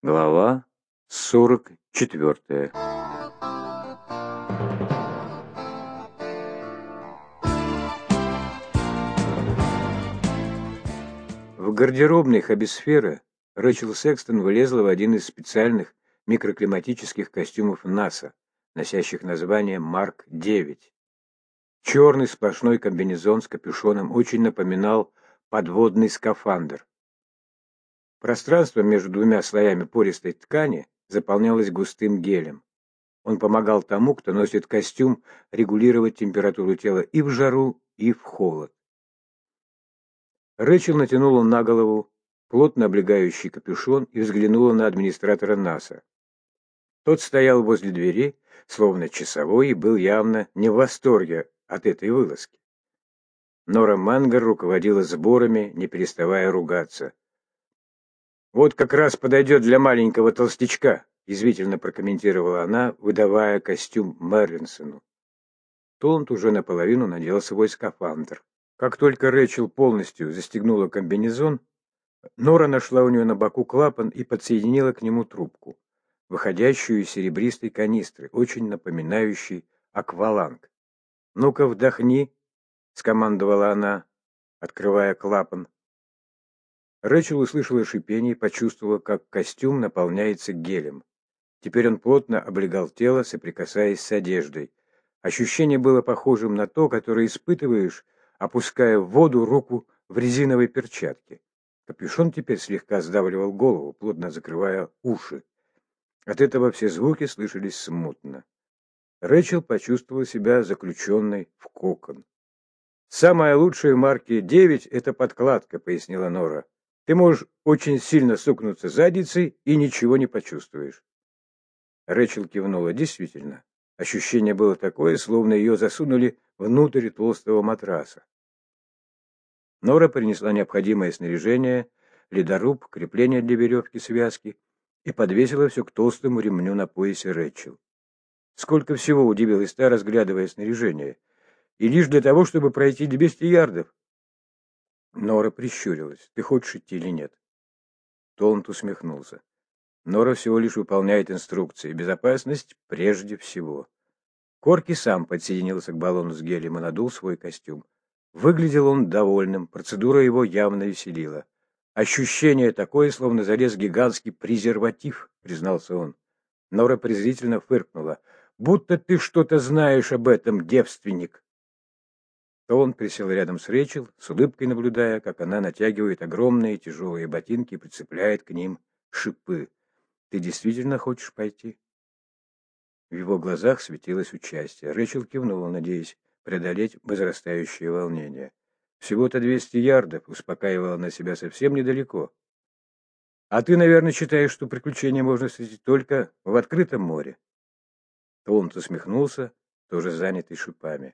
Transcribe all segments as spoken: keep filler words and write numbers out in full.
Глава сорок четвертая. В гардеробной Хоббисфера Рэчел Секстон вылезла в один из специальных микроклиматических костюмов НАСА, носящих название Марк девять. Черный сплошной комбинезон с капюшоном очень напоминал подводный скафандр. Пространство между двумя слоями пористой ткани заполнялось густым гелем. Он помогал тому, кто носит костюм, регулировать температуру тела и в жару, и в холод. Рэчел натянула на голову плотно облегающий капюшон и взглянула на администратора НАСА. Тот стоял возле двери, словно часовой, и был явно не в восторге от этой вылазки. Нора Мангер руководила сборами, не переставая ругаться. «Вот как раз подойдет для маленького толстячка», — язвительно прокомментировала она, выдавая костюм Мерлинсону. Толланд уже наполовину надел свой скафандр. Как только Рэчел полностью застегнула комбинезон, Нора нашла у нее на боку клапан и подсоединила к нему трубку, выходящую из серебристой канистры, очень напоминающей акваланг. «Ну-ка, вдохни», — скомандовала она, открывая клапан. Рэчел услышала шипение и почувствовала, как костюм наполняется гелем. Теперь он плотно облегал тело, соприкасаясь с одеждой. Ощущение было похожим на то, которое испытываешь, опуская в воду руку в резиновой перчатке. Капюшон теперь слегка сдавливал голову, плотно закрывая уши. От этого все звуки слышались смутно. Рэчел почувствовала себя заключенной в кокон. «Самая лучшая в марке девять — это подкладка», — пояснила Нора. «Ты можешь очень сильно сукнуться задницей и ничего не почувствуешь». Рэчел кивнула. Действительно, ощущение было такое, словно ее засунули внутрь толстого матраса. Нора принесла необходимое снаряжение, ледоруб, крепление для веревки, связки и подвесила все к толстому ремню на поясе Рэчел. Сколько всего, удивилась та, разглядывая снаряжение. И лишь для того, чтобы пройти двести ярдов. Нора прищурилась. Ты хочешь идти или нет? Толланд усмехнулся. Нора всего лишь выполняет инструкции. Безопасность прежде всего. Корки сам подсоединился к баллону с гелем и надул свой костюм. Выглядел он довольным, процедура его явно веселила. «Ощущение такое, словно залез гигантский презерватив», — признался он. Нора презрительно фыркнула. «Будто ты что-то знаешь об этом, девственник». То он присел рядом с Рэчел, с улыбкой наблюдая, как она натягивает огромные тяжелые ботинки и прицепляет к ним шипы. «Ты действительно хочешь пойти?» В его глазах светилось участие. Рэчел кивнула, надеясь преодолеть возрастающее волнение. «Всего-то двести ярдов», — успокаивала она себя, — «совсем недалеко». «А ты, наверное, считаешь, что приключения можно встретить только в открытом море?» Толланд усмехнулся, тоже занятый шипами.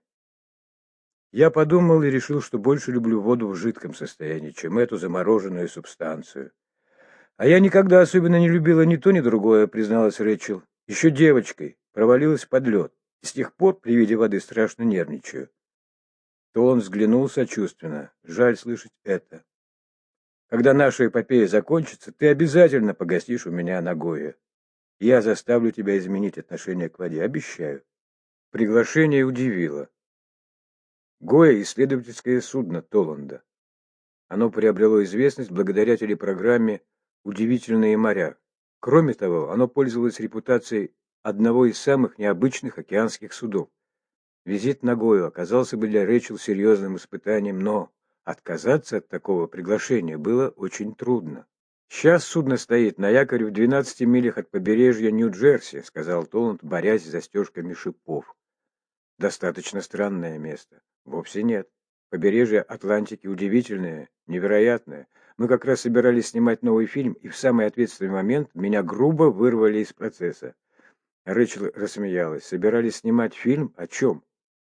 «Я подумал и решил, что больше люблю воду в жидком состоянии, чем эту замороженную субстанцию». «А я никогда особенно не любила ни то, ни другое», — призналась Рэчел. «Еще девочкой провалилась под лед, и с тех пор при виде воды страшно нервничаю». То он взглянул сочувственно. «Жаль слышать это. Когда наша эпопея закончится, ты обязательно погостишь у меня на Гое. Я заставлю тебя изменить отношение к воде, обещаю». Приглашение удивило. Гоя — исследовательское судно Толланда. Оно приобрело известность благодаря телепрограмме «Удивительные моря». Кроме того, оно пользовалось репутацией одного из самых необычных океанских судов. Визит на Гою оказался бы для Рэчел серьезным испытанием, но отказаться от такого приглашения было очень трудно. «Сейчас судно стоит на якоре в двенадцати милях от побережья Нью-Джерси», — сказал Толланд, борясь с застежками шипов. «Достаточно странное место». «Вовсе нет. Побережье Атлантики удивительное, невероятное. Мы как раз собирались снимать новый фильм, и в самый ответственный момент меня грубо вырвали из процесса». Рэчел рассмеялась. «Собирались снимать фильм? О чем?»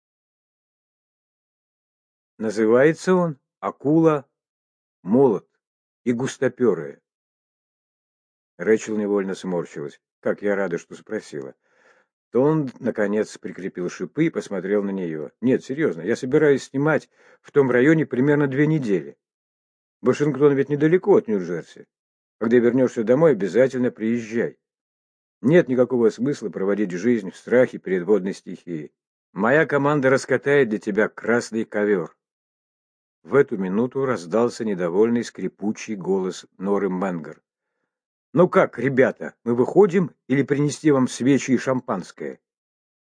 «Называется он «Акула, молот и густоперая». Рэчел невольно сморщилась. «Как я рада, что спросила». То он, наконец, прикрепил шипы и посмотрел на нее. «Нет, серьезно, я собираюсь снимать в том районе примерно две недели. Вашингтон ведь недалеко от Нью-Джерси. Когда вернешься домой, обязательно приезжай. Нет никакого смысла проводить жизнь в страхе перед водной стихией. Моя команда раскатает для тебя красный ковер». В эту минуту раздался недовольный скрипучий голос Норы Менгер. «Ну как, ребята, мы выходим или принести вам свечи и шампанское?»